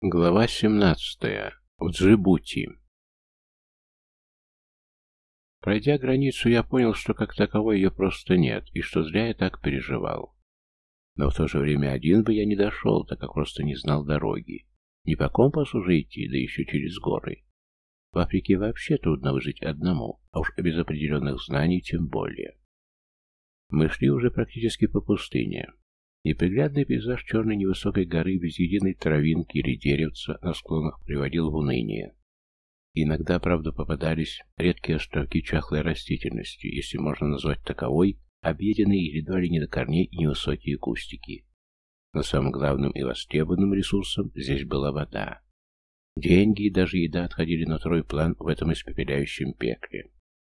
Глава 17. В Джибути. Пройдя границу, я понял, что как таковой ее просто нет, и что зря я так переживал. Но в то же время один бы я не дошел, так как просто не знал дороги. Не по компасу же идти, да еще через горы. В Африке вообще трудно выжить одному, а уж без определенных знаний тем более. Мы шли уже практически по пустыне. Неприглядный пейзаж черной невысокой горы без единой травинки или деревца на склонах приводил в уныние. Иногда, правда, попадались редкие островки чахлой растительности, если можно назвать таковой, объеденные едва ли не до корней и невысокие кустики. Но самым главным и востребованным ресурсом здесь была вода. Деньги и даже еда отходили на второй план в этом испепеляющем пекле.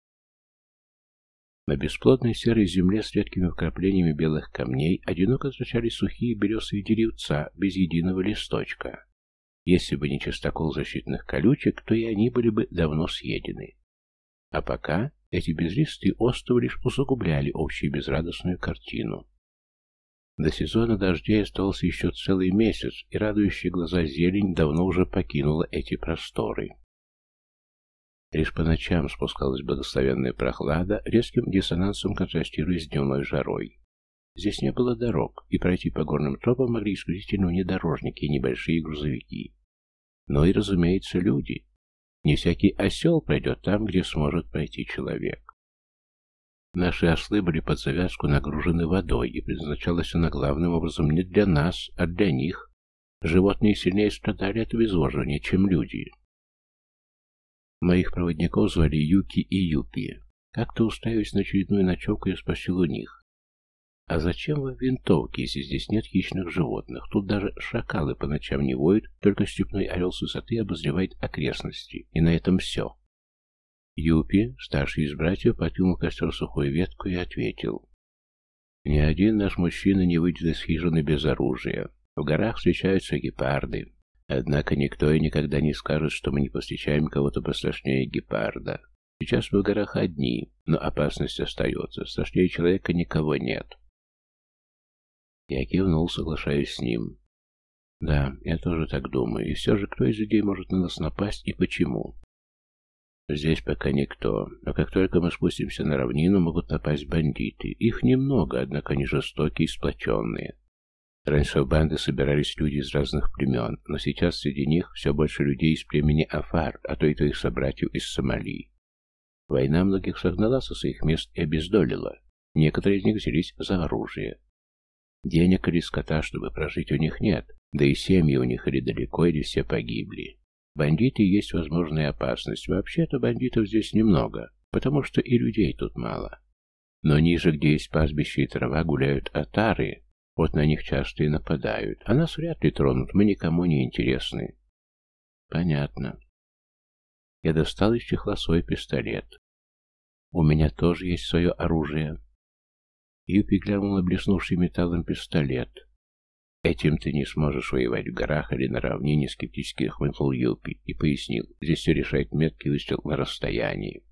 На бесплодной серой земле с редкими вкраплениями белых камней одиноко торчали сухие березовые деревца без единого листочка. Если бы не чистокол защитных колючек, то и они были бы давно съедены. А пока эти безлистые островы лишь усугубляли общую безрадостную картину. До сезона дождей оставался еще целый месяц, и радующая глаза зелень давно уже покинула эти просторы. Лишь по ночам спускалась благословенная прохлада, резким диссонансом контрастируя с дневной жарой. Здесь не было дорог, и пройти по горным тропам могли исключительно внедорожники и небольшие грузовики. Но и, разумеется, люди. Не всякий осел пройдет там, где сможет пройти человек. Наши ослы были под завязку нагружены водой, и предназначалась она главным образом не для нас, а для них. Животные сильнее страдали от обезвоживания, чем люди. Моих проводников звали Юки и Юпи. Как-то устраиваясь на очередную ночевку, я спросил у них: «А зачем вам винтовки, если здесь нет хищных животных? Тут даже шакалы по ночам не воют, только степной орел с высоты обозревает окрестности. И на этом все». Юпи, старший из братьев, подкинул в костер сухую ветку и ответил: «Ни один наш мужчина не выйдет из хижины без оружия. В горах встречаются гепарды. Однако никто и никогда не скажет, что мы не повстречаем кого-то пострашнее гепарда. Сейчас мы в горах одни, но опасность остается. Страшнее человека никого нет». Я кивнул, соглашаясь с ним. Да, я тоже так думаю. И все же, кто из людей может на нас напасть и почему? Здесь пока никто, но как только мы спустимся на равнину, могут напасть бандиты. Их немного, однако они жестокие и сплоченные. Раньше в банды собирались люди из разных племен, но сейчас среди них все больше людей из племени Афар, а то и твоих собратьев из Сомали. Война многих согнала со своих мест и обездолила. Некоторые из них взялись за оружие. Денег или скота, чтобы прожить, у них нет, да и семьи у них или далеко, или все погибли. Бандиты есть возможная опасность. Вообще-то бандитов здесь немного, потому что и людей тут мало. Но ниже, где есть пастбище и трава, гуляют отары. Вот на них часто и нападают. А нас вряд ли тронут, мы никому не интересны. Понятно. Я достал из чехла свой пистолет. У меня тоже есть свое оружие. Юпи глянул на блеснувший металлом пистолет. «Этим ты не сможешь воевать в горах или на равнине», — скептически хмыкнул Юпи и пояснил: «здесь все решает меткий выстрел на расстоянии».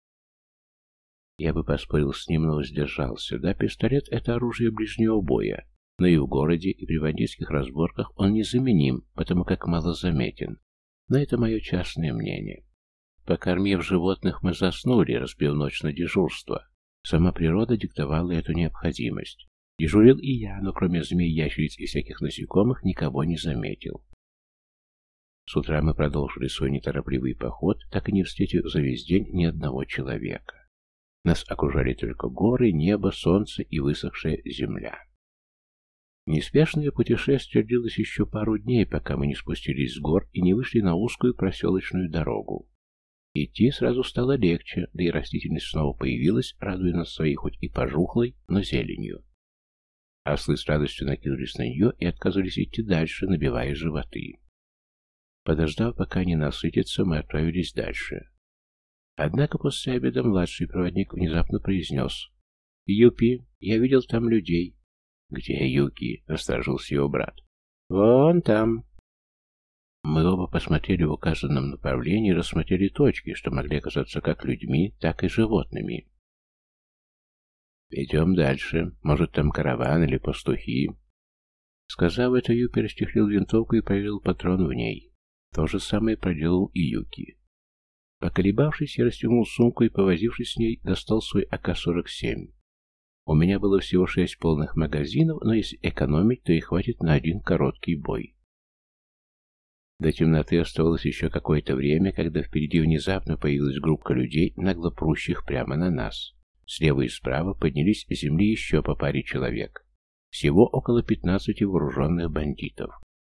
Я бы поспорил с ним, но воздержался. Да, пистолет — это оружие ближнего боя, но и в городе, и при бандитских разборках он незаменим, потому как мало заметен. Но это мое частное мнение. Покормив животных, мы заснули, разбив ночь на дежурство. Сама природа диктовала эту необходимость. Дежурил и я, но кроме змей, ящериц и всяких насекомых никого не заметил. С утра мы продолжили свой неторопливый поход, так и не встретив за весь день ни одного человека. Нас окружали только горы, небо, солнце и высохшая земля. Неспешное путешествие длилось еще пару дней, пока мы не спустились с гор и не вышли на узкую проселочную дорогу. Идти сразу стало легче, да и растительность снова появилась, радуя нас своей хоть и пожухлой, но зеленью. Ослы с радостью накинулись на нее и отказывались идти дальше, набивая животы. Подождав, пока они насытятся, мы отправились дальше. Однако после обеда младший проводник внезапно произнес: «Юпи, я видел там людей». «Где Юки?» — насторожился его брат. «Вон там». Мы оба посмотрели в указанном направлении и рассмотрели точки, что могли оказаться как людьми, так и животными. «Идем дальше. Может, там караван или пастухи?» Сказав это, Юпи расчехлил винтовку и проверил патрон в ней. То же самое проделал и Юки. Поколебавшись, я расстегнул сумку и, повозившись с ней, достал свой АК-47. У меня было всего 6 полных магазинов, но если экономить, то и хватит на один короткий бой. До темноты оставалось еще какое-то время, когда впереди внезапно появилась группа людей, нагло прущих прямо на нас. Слева и справа поднялись с земли еще по паре человек. Всего около 15 вооруженных бандитов.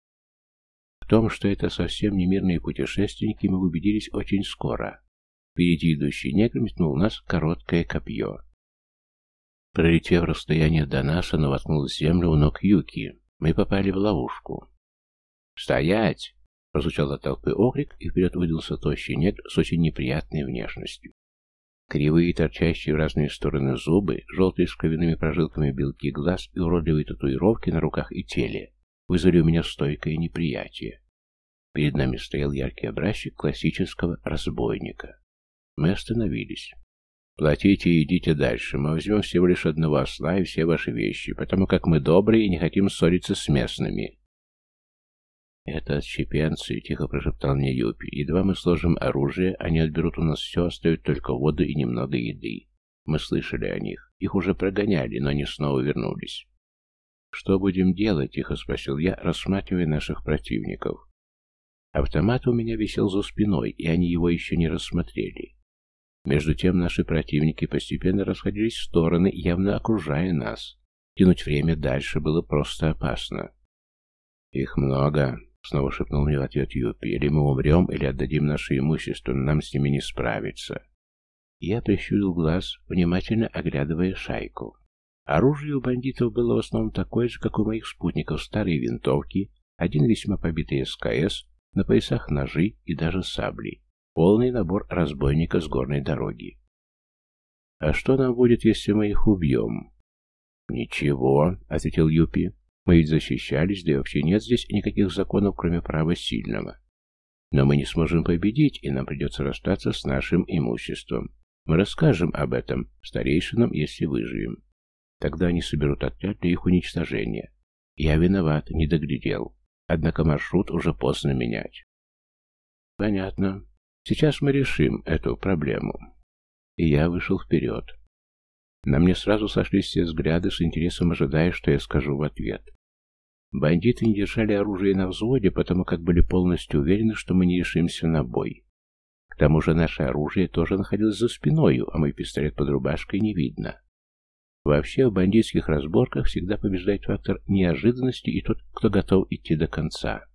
В том, что это совсем не мирные путешественники, мы убедились очень скоро. Впереди идущий негр метнул в нас короткое копье. Пролетев расстояние до нас, оно воткнулось в землю у ног Юки. Мы попали в ловушку. «Стоять!» — прозвучал от толпы окрик, и вперед выдался тощий негр с очень неприятной внешностью. Кривые, торчащие в разные стороны зубы, желтые с кровяными прожилками белки глаз и уродливые татуировки на руках и теле вызвали у меня стойкое неприятие. Перед нами стоял яркий образчик классического разбойника. Мы остановились. «Платите и идите дальше. Мы возьмем всего лишь одного осла и все ваши вещи, потому как мы добрые и не хотим ссориться с местными». «Это отщепенцы», — тихо прошептал мне Юпи. «Едва мы сложим оружие, они отберут у нас все, оставят только воду и немного еды. Мы слышали о них. Их уже прогоняли, но они снова вернулись». «Что будем делать?» — тихо спросил я, рассматривая наших противников. Автомат у меня висел за спиной, и они его еще не рассмотрели. Между тем наши противники постепенно расходились в стороны, явно окружая нас. Тянуть время дальше было просто опасно. «Их много», — снова шепнул мне в ответ Юпи. «Или мы умрем, или отдадим наше имущество, но нам с ними не справиться». Я прищурил глаз, внимательно оглядывая шайку. Оружие у бандитов было в основном такое же, как у моих спутников: старые винтовки, один весьма побитый СКС, на поясах ножи и даже сабли. Полный набор разбойника с горной дороги. «А что нам будет, если мы их убьем?» «Ничего», — ответил Юпи. «Мы ведь защищались, да и вообще нет здесь никаких законов, кроме права сильного. Но мы не сможем победить, и нам придется расстаться с нашим имуществом. Мы расскажем об этом старейшинам, если выживем. Тогда они соберут отряд для их уничтожения. Я виноват, не доглядел. Однако маршрут уже поздно менять». «Понятно. Сейчас мы решим эту проблему». И я вышел вперед. На мне сразу сошлись все взгляды, с интересом ожидая, что я скажу в ответ. Бандиты не держали оружие на взводе, потому как были полностью уверены, что мы не решимся на бой. К тому же наше оружие тоже находилось за спиною, а мой пистолет под рубашкой не видно. Вообще, в бандитских разборках всегда побеждает фактор неожиданности и тот, кто готов идти до конца.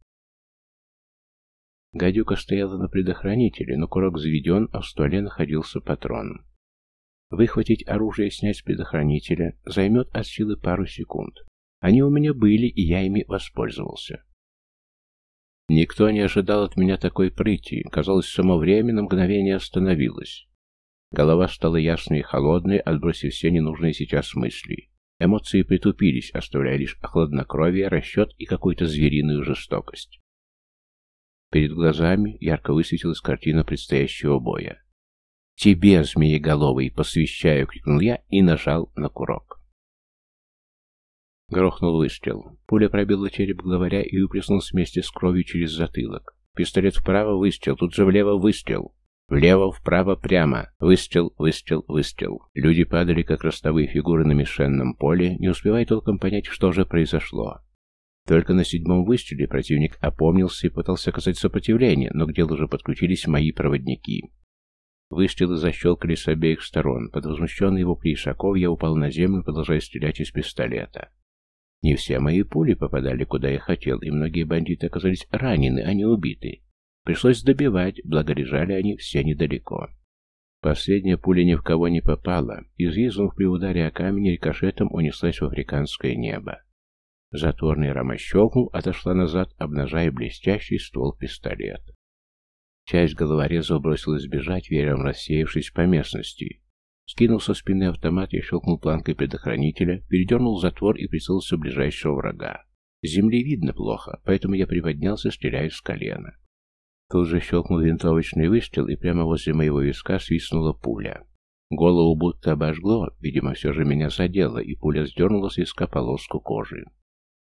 Гадюка стояла на предохранителе, но курок заведен, а в стволе находился патрон. Выхватить оружие и снять с предохранителя займет от силы пару секунд. Они у меня были, и я ими воспользовался. Никто не ожидал от меня такой прыти. Казалось, само время на мгновение остановилось. Голова стала ясной и холодной, отбросив все ненужные сейчас мысли. Эмоции притупились, оставляя лишь хладнокровие, расчет и какую-то звериную жестокость. Перед глазами ярко высветилась картина предстоящего боя. «Тебе, змееголовый, посвящаю!» — крикнул я и нажал на курок. Грохнул выстрел. Пуля пробила череп главаря и выплеснулась вместе с кровью через затылок. Пистолет вправо, выстрел, тут же влево, выстрел. Влево, вправо, прямо. Выстрел, выстрел, выстрел. Люди падали, как ростовые фигуры на мишенном поле, не успевая толком понять, что же произошло. Только на 7-м выстреле противник опомнился и пытался оказать сопротивление, но к делу уже подключились мои проводники. Выстрелы защелкали с обеих сторон. Под возмущенные вопли ишаков я упал на землю, продолжая стрелять из пистолета. Не все мои пули попадали, куда я хотел, и многие бандиты оказались ранены, а не убиты. Пришлось добивать, благо лежали они все недалеко. Последняя пуля ни в кого не попала, и, взвизгнув при ударе о камень, рикошетом унеслась в африканское небо. Затворная рама щелкнул, отошла назад, обнажая блестящий ствол пистолета. Часть головорезов бросилась бежать, веером рассеявшись по местности. Скинул со спины автомат, я щелкнул планкой предохранителя, передернул затвор и прицелился в ближайшего врага. С земли видно плохо, поэтому я приподнялся, стреляя с колена. Тут же щелкнул винтовочный выстрел, и прямо возле моего виска свистнула пуля. Голову будто обожгло, видимо, все же меня задело, и пуля сдернула с виска полоску кожи.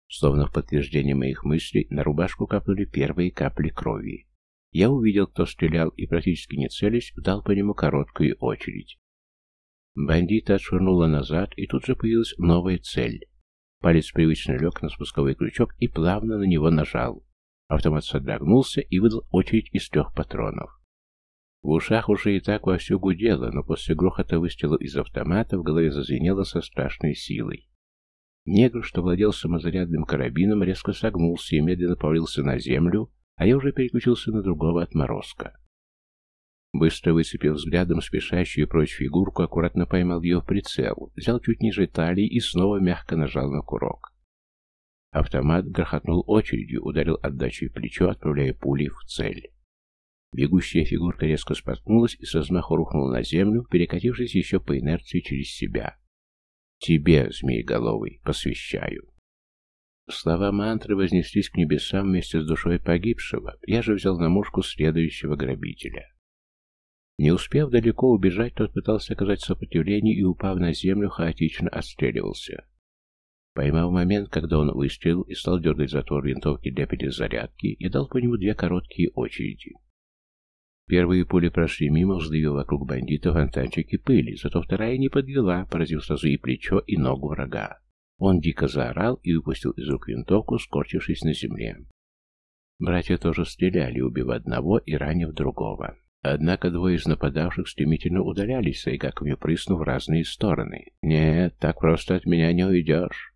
Словно в подтверждение моих мыслей, на рубашку капнули первые капли крови. Я увидел, кто стрелял, и, практически не целясь, дал по нему короткую очередь. Бандита отшвырнула назад, и тут же появилась новая цель. Палец привычно лег на спусковой крючок и плавно на него нажал. Автомат содрогнулся и выдал очередь из 3 патронов. В ушах уже и так вовсю гудело, но после грохота выстрела из автомата в голове зазвенело со страшной силой. Негр, что владел самозарядным карабином, резко согнулся и медленно повалился на землю, а я уже переключился на другого отморозка. Быстро выцепив взглядом спешащую прочь фигурку, аккуратно поймал ее в прицел, взял чуть ниже талии и снова мягко нажал на курок. Автомат грохотнул очередью, ударил отдачей в плечо, отправляя пули в цель. Бегущая фигурка резко споткнулась и с размаху рухнула на землю, перекатившись еще по инерции через себя. «Тебе, змееголовый, посвящаю». Слова мантры вознеслись к небесам вместе с душой погибшего, я же взял на мушку следующего грабителя. Не успев далеко убежать, тот пытался оказать сопротивление и, упав на землю, хаотично отстреливался. Поймав момент, когда он выстрелил и стал дергать затвор винтовки для перезарядки, я дал по нему 2 короткие очереди. Первые пули прошли мимо, вздавив вокруг бандита фонтанчики пыли, зато вторая не подвела, поразив сразу и плечо, и ногу врага. Он дико заорал и выпустил из рук винтовку, скорчившись на земле. Братья тоже стреляли, убив одного и ранив другого. Однако 2 из нападавших стремительно удалялись, сайгаками прыснув в разные стороны. «Нет, так просто от меня не уйдешь».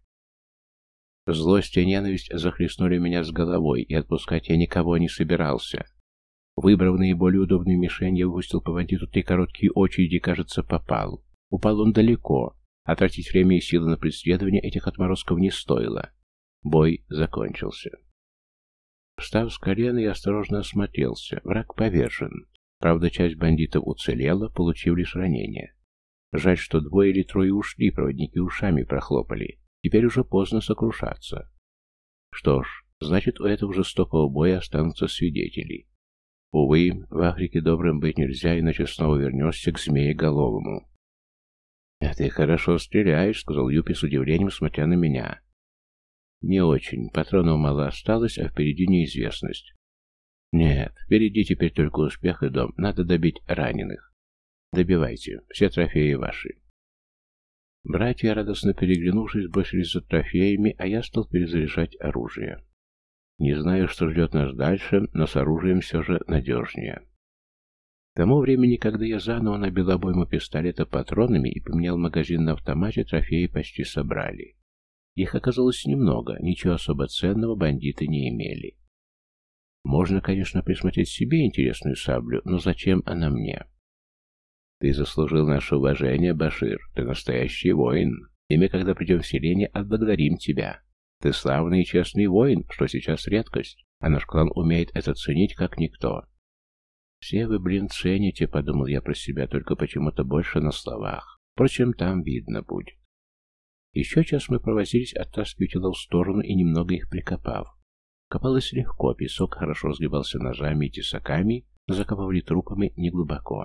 Злость и ненависть захлестнули меня с головой, и отпускать я никого не собирался. Выбрав наиболее удобную мишень, я выпустил по бандиту 3 короткие очереди, кажется, попал. Упал он далеко, а тратить время и силы на преследование этих отморозков не стоило. Бой закончился. Встав с колена, я осторожно осмотрелся. Враг повержен. Правда, часть бандитов уцелела, получив лишь ранения. Жаль, что 2 или 3 ушли, проводники ушами прохлопали. Теперь уже поздно сокрушаться. Что ж, значит, у этого жестокого боя останутся свидетели. Увы, в Африке добрым быть нельзя, иначе снова вернешься к змееголовому. «А ты хорошо стреляешь», — сказал Юпи с удивлением, смотря на меня. «Не очень. Патронов мало осталось, а впереди неизвестность». «Нет, впереди теперь только успех и дом. Надо добить раненых». «Добивайте. Все трофеи ваши». Братья, радостно переглянувшись, бросились за трофеями, а я стал перезаряжать оружие. Не знаю, что ждет нас дальше, но с оружием все же надежнее. К тому времени, когда я заново набил обойму пистолета патронами и поменял магазин на автомате, трофеи почти собрали. Их оказалось немного, ничего особо ценного бандиты не имели. Можно, конечно, присмотреть себе интересную саблю, но зачем она мне? Ты заслужил наше уважение, Башир. Ты настоящий воин. И мы, когда придем в селение, отблагодарим тебя. Ты славный и честный воин, что сейчас редкость, а наш клан умеет это ценить, как никто. Все вы, цените, подумал я про себя, только почему-то больше на словах. Впрочем, там видно будет. Еще час мы провозились, оттаскивая тела в сторону и немного их прикопав. Копалось легко, песок хорошо разгребался ножами и тесаками, но закапывали трупами неглубоко.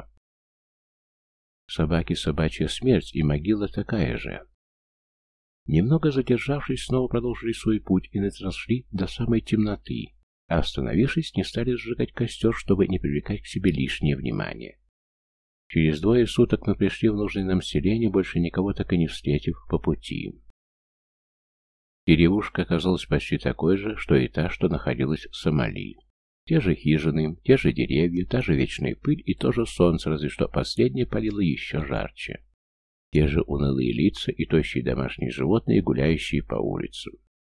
Собаки — собачья смерть, и могила такая же. Немного задержавшись, снова продолжили свой путь и шли до самой темноты, а остановившись, не стали сжигать костер, чтобы не привлекать к себе лишнее внимание. Через 2 суток мы пришли в нужное нам селение, больше никого так и не встретив по пути. Деревушка оказалась почти такой же, что и та, что находилась в Сомали. Те же хижины, те же деревья, та же вечная пыль и то же солнце, разве что последнее палило еще жарче. Те же унылые лица и тощие домашние животные, гуляющие по улицам.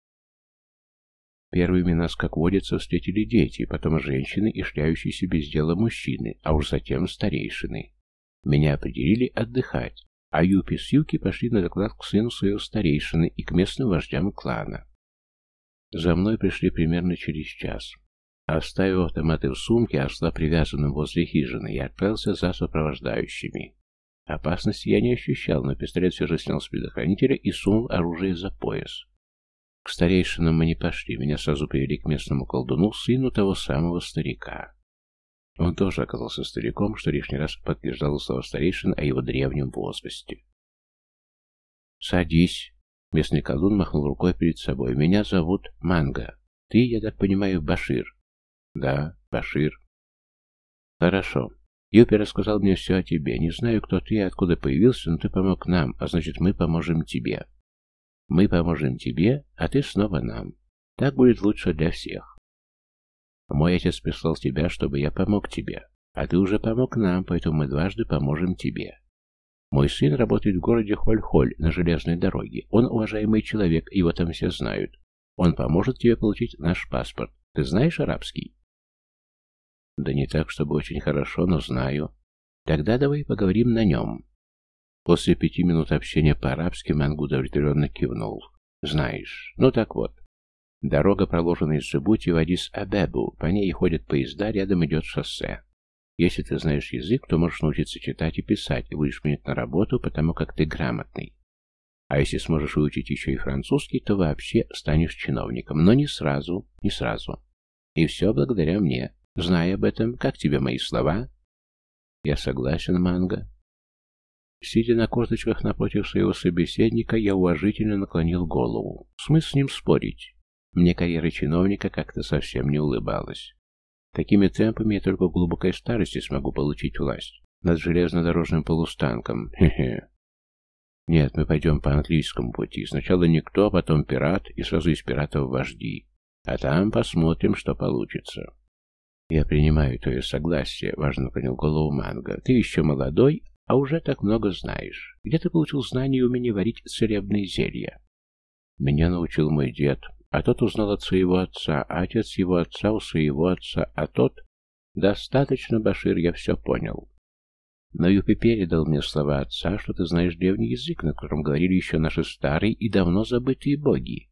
Первыми нас, как водится, встретили дети, потом женщины и шляющиеся без дела мужчины, а уж затем старейшины. Меня определили отдыхать, а Юпи с Юки пошли на доклад к сыну своего старейшины и к местным вождям клана. За мной пришли примерно через час. Оставив автоматы в сумке, осла привязанным возле хижины, я отправился за сопровождающими. Опасности я не ощущал, но пистолет все же снял с предохранителя и сунул оружие за пояс. К старейшинам мы не пошли, меня сразу привели к местному колдуну, сыну того самого старика. Он тоже оказался стариком, что лишний раз подтверждало слова старейшин о его древнем возрасте. «Садись», Местный колдун махнул рукой перед собой. «Меня зовут Манго. Ты, я так понимаю, Башир?» «Да, Башир». «Хорошо. Юпи рассказал мне все о тебе. Не знаю, кто ты и откуда появился, но ты помог нам, а значит, мы поможем тебе. Мы поможем тебе, а ты снова нам. Так будет лучше для всех. Мой отец прислал тебя, чтобы я помог тебе. А ты уже помог нам, поэтому мы дважды поможем тебе. Мой сын работает в городе Холь-Холь на железной дороге. Он уважаемый человек, его там все знают. Он поможет тебе получить наш паспорт. Ты знаешь арабский?» «Да не так, чтобы очень хорошо, но знаю. Тогда давай поговорим на нем». После 5 минут общения по-арабски Мангу удовлетворенно кивнул. «Знаешь. Ну так вот. Дорога проложена из Джибути в Адис-Абебу. По ней ходят поезда, рядом идет шоссе. Если ты знаешь язык, то можешь научиться читать и писать, и будешь принят на работу, потому как ты грамотный. А если сможешь выучить еще и французский, то вообще станешь чиновником. Но не сразу, не сразу. И все благодаря мне. Зная об этом, как тебе мои слова?» «Я согласен, Манго». Сидя на корточках напротив своего собеседника, я уважительно наклонил голову. Смысл с ним спорить? Мне карьера чиновника как-то совсем не улыбалась. Такими темпами я только в глубокой старости смогу получить власть. Над железнодорожным полустанком. Хе-хе. Нет, мы пойдем по английскому пути. Сначала никто, а потом пират, и сразу из пиратов вожди. А там посмотрим, что получится. Я принимаю твое согласие, важно понял голову Манго. Ты еще молодой, а уже так много знаешь. Где ты получил знания и умение варить целебные зелья? Меня научил мой дед. А тот узнал от своего отца, а отец его отца у своего отца, а тот... Достаточно, Башир, я все понял. Но Юпи передал мне слова отца, что ты знаешь древний язык, на котором говорили еще наши старые и давно забытые боги.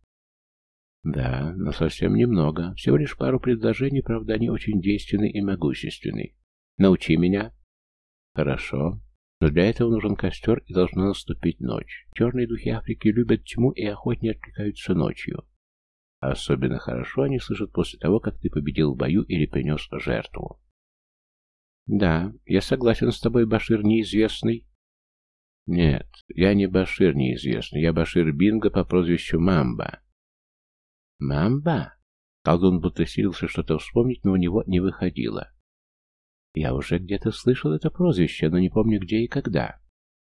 Да, но совсем немного. Всего лишь пару предложений, правда, они очень действенны и могущественны. Научи меня. Хорошо. Но для этого нужен костер, и должна наступить ночь. Черные духи Африки любят тьму и охотнее отвлекаются ночью. Особенно хорошо они слышат после того, как ты победил в бою или принес жертву. Да, я согласен с тобой, Башир Неизвестный. Нет, я не Башир Неизвестный, я Башир Бинго по прозвищу Мамба. Мамба? Колдун будто силился что-то вспомнить, но у него не выходило. Я уже где-то слышал это прозвище, но не помню где и когда.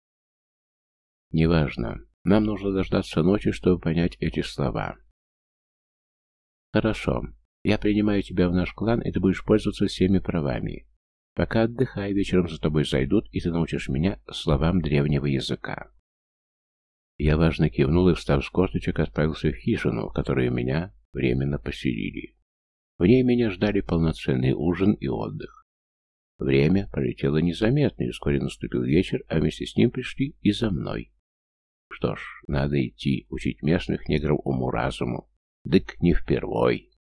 Неважно, нам нужно дождаться ночи, чтобы понять эти слова. Хорошо. Я принимаю тебя в наш клан, и ты будешь пользоваться всеми правами. Пока отдыхай, вечером за тобой зайдут, и ты научишь меня словам древнего языка. Я важно кивнул и, встав с корточек, отправился в хижину, в которую меня временно поселили. В ней меня ждали полноценный ужин и отдых. Время пролетело незаметно, и вскоре наступил вечер, а вместе с ним пришли и за мной. Что ж, надо идти, учить местных негров уму-разуму. Дык не впервой.